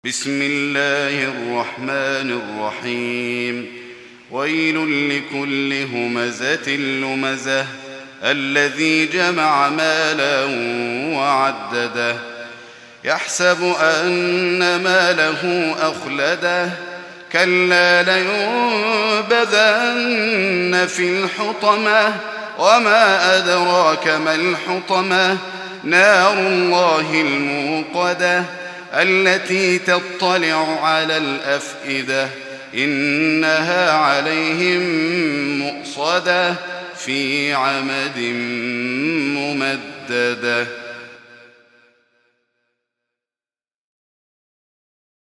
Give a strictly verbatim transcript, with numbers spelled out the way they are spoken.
بسم الله الرحمن الرحيم. ويل لكل همزة لمزة الذي جمع مالا وعدده يحسب أن ماله أخلده كلا لينبذن في الحطمة وما أدراك ما الحطمة نار الله الموقدة التي تطلع على الأفئدة إنها عليهم مؤصدة في عمد ممددة.